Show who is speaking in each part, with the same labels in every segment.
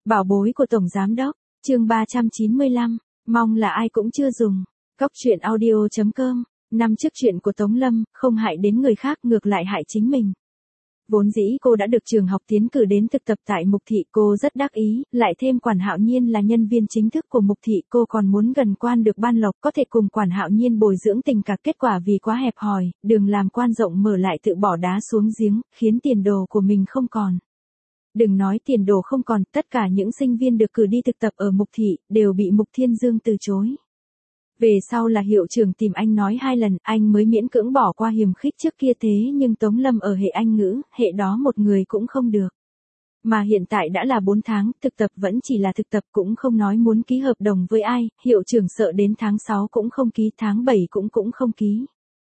Speaker 1: Bảo bối của Tổng Giám Đốc, chương 395, mong là ai cũng chưa dùng. Cóc truyện audio.com, năm trước chuyện của Tống Lâm, không hại đến người khác ngược lại hại chính mình. Vốn dĩ cô đã được trường học tiến cử đến thực tập tại Mục Thị, cô rất đắc ý, lại thêm Quản Hạo Nhiên là nhân viên chính thức của Mục Thị, cô còn muốn gần quan được ban lộc, có thể cùng Quản Hạo Nhiên bồi dưỡng tình cảm. Kết quả vì quá hẹp hòi, đường làm quan rộng mở lại tự bỏ đá xuống giếng, khiến tiền đồ của mình không còn. Đừng nói tiền đồ không còn, tất cả những sinh viên được cử đi thực tập ở Mục Thị, đều bị Mục Thiên Dương từ chối. Về sau là hiệu trưởng tìm anh nói 2 lần, anh mới miễn cưỡng bỏ qua hiềm khích trước kia, thế nhưng Tống Lâm ở hệ Anh ngữ, hệ đó một người cũng không được. Mà hiện tại đã là 4 tháng, thực tập vẫn chỉ là thực tập, cũng không nói muốn ký hợp đồng với ai, hiệu trưởng sợ đến tháng 6 cũng không ký, tháng 7 cũng không ký.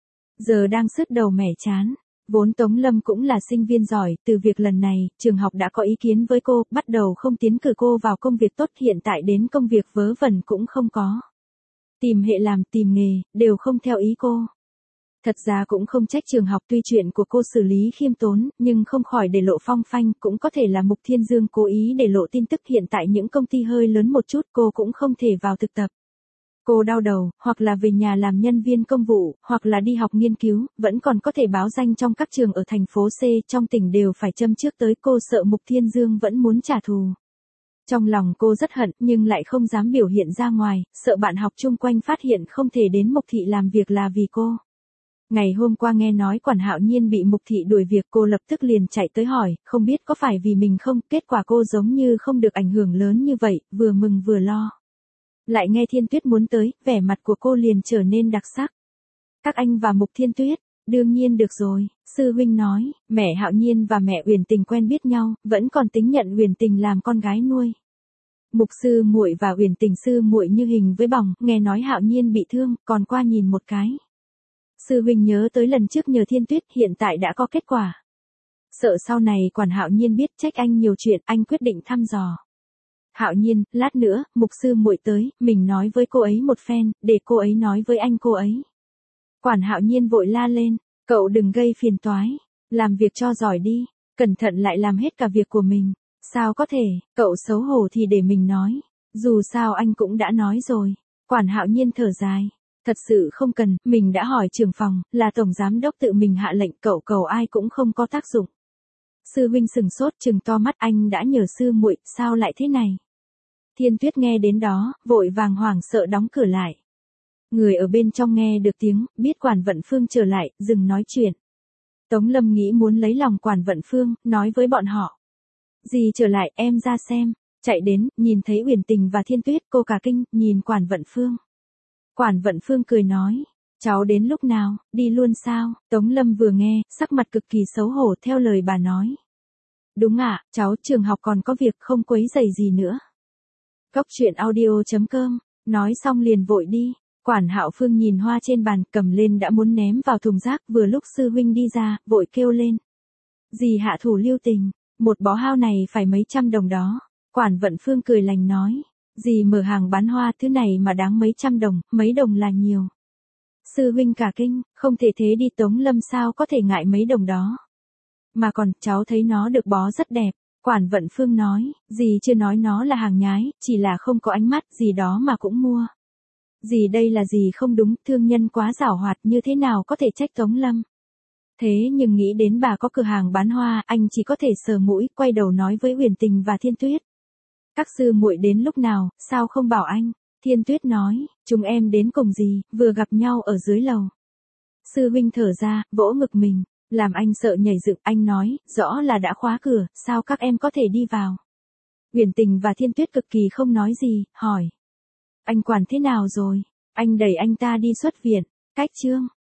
Speaker 1: Giờ đang sứt đầu mẻ chán. Vốn Tống Lâm cũng là sinh viên giỏi, từ việc lần này, trường học đã có ý kiến với cô, bắt đầu không tiến cử cô vào công việc tốt, hiện tại đến công việc vớ vẩn cũng không có. Tìm hệ làm, tìm nghề, đều không theo ý cô. Thật ra cũng không trách trường học, tuy chuyện của cô xử lý khiêm tốn, nhưng không khỏi để lộ phong phanh, cũng có thể là Mục Thiên Dương cố ý để lộ tin tức. Hiện tại những công ty hơi lớn một chút, cô cũng không thể vào thực tập. Cô đau đầu, hoặc là về nhà làm nhân viên công vụ, hoặc là đi học nghiên cứu, vẫn còn có thể báo danh trong các trường ở thành phố C, trong tỉnh đều phải châm trước tới. Cô sợ Mục Thiên Dương vẫn muốn trả thù. Trong lòng cô rất hận, nhưng lại không dám biểu hiện ra ngoài, sợ bạn học chung quanh phát hiện không thể đến Mục Thị làm việc là vì cô. Ngày hôm qua nghe nói Quản Hạo Nhiên bị Mục Thị đuổi việc, cô lập tức liền chạy tới hỏi, không biết có phải vì mình không, kết quả cô giống như không được ảnh hưởng lớn như vậy, vừa mừng vừa lo. Lại nghe Thiên Tuyết muốn tới, vẻ mặt của cô liền trở nên đặc sắc. Các anh và Mục Thiên Tuyết, đương nhiên được rồi, sư huynh nói, mẹ Hạo Nhiên và mẹ Uyển Tình quen biết nhau, vẫn còn tính nhận Uyển Tình làm con gái nuôi. Mục sư muội và Uyển Tình sư muội như hình với bóng, nghe nói Hạo Nhiên bị thương, còn qua nhìn một cái. Sư huynh nhớ tới lần trước nhờ Thiên Tuyết, hiện tại đã có kết quả. Sợ sau này Quản Hạo Nhiên biết trách anh nhiều chuyện, anh quyết định thăm dò. Hạo Nhiên, lát nữa, mục sư muội tới, mình nói với cô ấy một phen, để cô ấy nói với anh cô ấy. Quản Hạo Nhiên vội la lên, cậu đừng gây phiền toái, làm việc cho giỏi đi, cẩn thận lại làm hết cả việc của mình. Sao có thể, cậu xấu hổ thì để mình nói, dù sao anh cũng đã nói rồi. Quản Hạo Nhiên thở dài, thật sự không cần, mình đã hỏi trưởng phòng, là tổng giám đốc tự mình hạ lệnh, cậu cầu ai cũng không có tác dụng. Sư huynh sừng sốt trừng to mắt, anh đã nhờ sư muội, sao lại thế này? Thiên Tuyết nghe đến đó, vội vàng hoảng sợ đóng cửa lại. Người ở bên trong nghe được tiếng, biết Quản Vận Phương trở lại, dừng nói chuyện. Tống Lâm nghĩ muốn lấy lòng Quản Vận Phương, nói với bọn họ. Dì trở lại, em ra xem. Chạy đến, nhìn thấy Uyển Tình và Thiên Tuyết, cô cả kinh, nhìn Quản Vận Phương. Quản Vận Phương cười nói, cháu đến lúc nào, đi luôn sao? Tống Lâm vừa nghe, sắc mặt cực kỳ xấu hổ theo lời bà nói. Đúng ạ, cháu trường học còn có việc, không quấy rầy gì nữa. Cóc truyện audio.com, nói xong liền vội đi. Quản Hạo Phương nhìn hoa trên bàn, cầm lên đã muốn ném vào thùng rác, vừa lúc sư huynh đi ra, vội kêu lên. Dì hạ thủ lưu tình, một bó hao này phải mấy trăm đồng đó. Quản Vận Phương cười lành nói, dì mở hàng bán hoa, thứ này mà đáng mấy trăm đồng, mấy đồng là nhiều. Sư huynh cả kinh, không thể thế đi, Tống Lâm sao có thể ngại mấy đồng đó. Mà còn, cháu thấy nó được bó rất đẹp. Quản Vận Phương nói, dì chưa nói nó là hàng nhái, chỉ là không có ánh mắt, gì đó mà cũng mua. Dì đây là gì không đúng, thương nhân quá giảo hoạt, như thế nào có thể trách Tống Lâm. Thế nhưng nghĩ đến bà có cửa hàng bán hoa, anh chỉ có thể sờ mũi, quay đầu nói với Uyển Tình và Thiên Tuyết. Các sư muội đến lúc nào, sao không bảo anh? Thiên Tuyết nói, chúng em đến cùng dì, vừa gặp nhau ở dưới lầu. Sư huynh thở ra, vỗ ngực mình. Làm anh sợ nhảy dựng, anh nói, rõ là đã khóa cửa, sao các em có thể đi vào? Uyển Tình và Thiên Tuyết cực kỳ không nói gì, hỏi. Anh Quản thế nào rồi? Anh đẩy anh ta đi xuất viện. Cách chương.